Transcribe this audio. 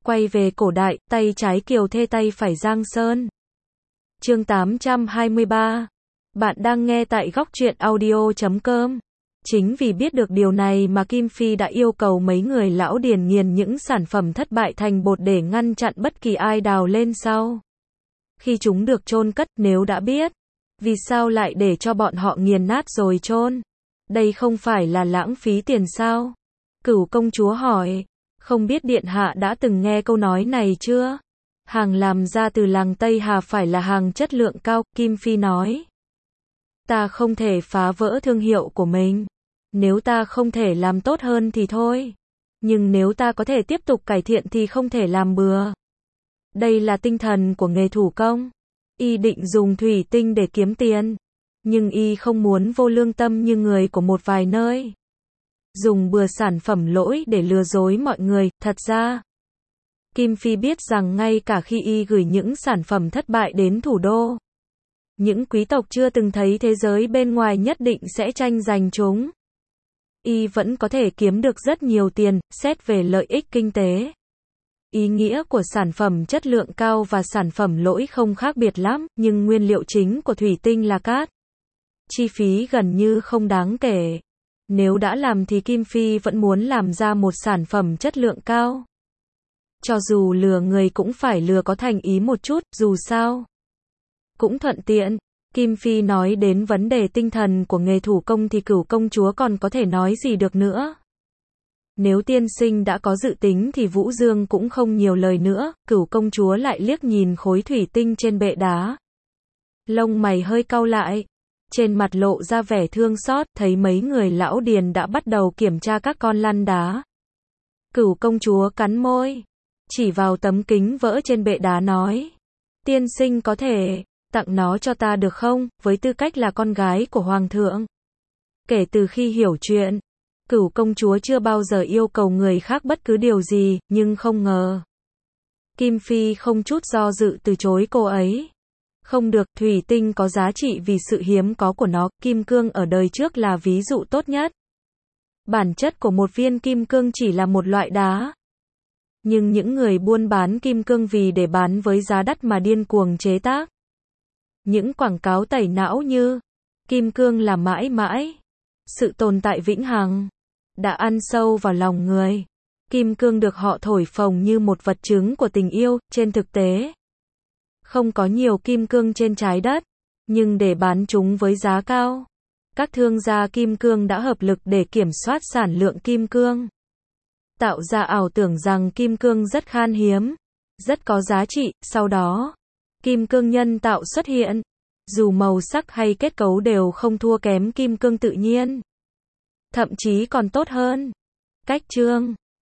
Quay về cổ đại, tay trái Kiều Thê tay phải Giang Sơn. Chương 823. Bạn đang nghe tại góc truyện audio.com. Chính vì biết được điều này mà Kim Phi đã yêu cầu mấy người lão điền nghiền những sản phẩm thất bại thành bột để ngăn chặn bất kỳ ai đào lên sau. Khi chúng được chôn cất, nếu đã biết, vì sao lại để cho bọn họ nghiền nát rồi chôn? Đây không phải là lãng phí tiền sao? Cửu công chúa hỏi. Không biết điện hạ đã từng nghe câu nói này chưa? Hàng làm ra từ làng Tây Hà phải là hàng chất lượng cao, Kim Phi nói. Ta không thể phá vỡ thương hiệu của mình. Nếu ta không thể làm tốt hơn thì thôi. Nhưng nếu ta có thể tiếp tục cải thiện thì không thể làm bừa. Đây là tinh thần của nghề thủ công. Y định dùng thủy tinh để kiếm tiền. Nhưng y không muốn vô lương tâm như người của một vài nơi. Dùng bừa sản phẩm lỗi để lừa dối mọi người, thật ra. Kim Phi biết rằng ngay cả khi y gửi những sản phẩm thất bại đến thủ đô, những quý tộc chưa từng thấy thế giới bên ngoài nhất định sẽ tranh giành chúng. Y vẫn có thể kiếm được rất nhiều tiền, xét về lợi ích kinh tế. Ý nghĩa của sản phẩm chất lượng cao và sản phẩm lỗi không khác biệt lắm, nhưng nguyên liệu chính của thủy tinh là cát. Chi phí gần như không đáng kể. Nếu đã làm thì Kim Phi vẫn muốn làm ra một sản phẩm chất lượng cao. Cho dù lừa người cũng phải lừa có thành ý một chút, dù sao cũng thuận tiện. Kim Phi nói đến vấn đề tinh thần của nghề thủ công thì Cửu công chúa còn có thể nói gì được nữa. Nếu tiên sinh đã có dự tính thì Vũ Dương cũng không nhiều lời nữa. Cửu công chúa lại liếc nhìn khối thủy tinh trên bệ đá. Lông mày hơi cau lại. Trên mặt lộ ra vẻ thương xót, thấy mấy người lão điền đã bắt đầu kiểm tra các con lăn đá. Cửu công chúa cắn môi, chỉ vào tấm kính vỡ trên bệ đá nói. Tiên sinh có thể tặng nó cho ta được không, với tư cách là con gái của hoàng thượng. Kể từ khi hiểu chuyện, Cửu công chúa chưa bao giờ yêu cầu người khác bất cứ điều gì, nhưng không ngờ. Kim Phi không chút do dự từ chối cô ấy. Không được, thủy tinh có giá trị vì sự hiếm có của nó, kim cương ở đời trước là ví dụ tốt nhất. Bản chất của một viên kim cương chỉ là một loại đá. Nhưng những người buôn bán kim cương vì để bán với giá đắt mà điên cuồng chế tác. Những quảng cáo tẩy não như kim cương là mãi mãi, sự tồn tại vĩnh hằng, đã ăn sâu vào lòng người. Kim cương được họ thổi phồng như một vật chứng của tình yêu, trên thực tế. Không có nhiều kim cương trên trái đất, nhưng để bán chúng với giá cao, các thương gia kim cương đã hợp lực để kiểm soát sản lượng kim cương. Tạo ra ảo tưởng rằng kim cương rất khan hiếm, rất có giá trị, sau đó, kim cương nhân tạo xuất hiện. Dù màu sắc hay kết cấu đều không thua kém kim cương tự nhiên. Thậm chí còn tốt hơn. Cách chương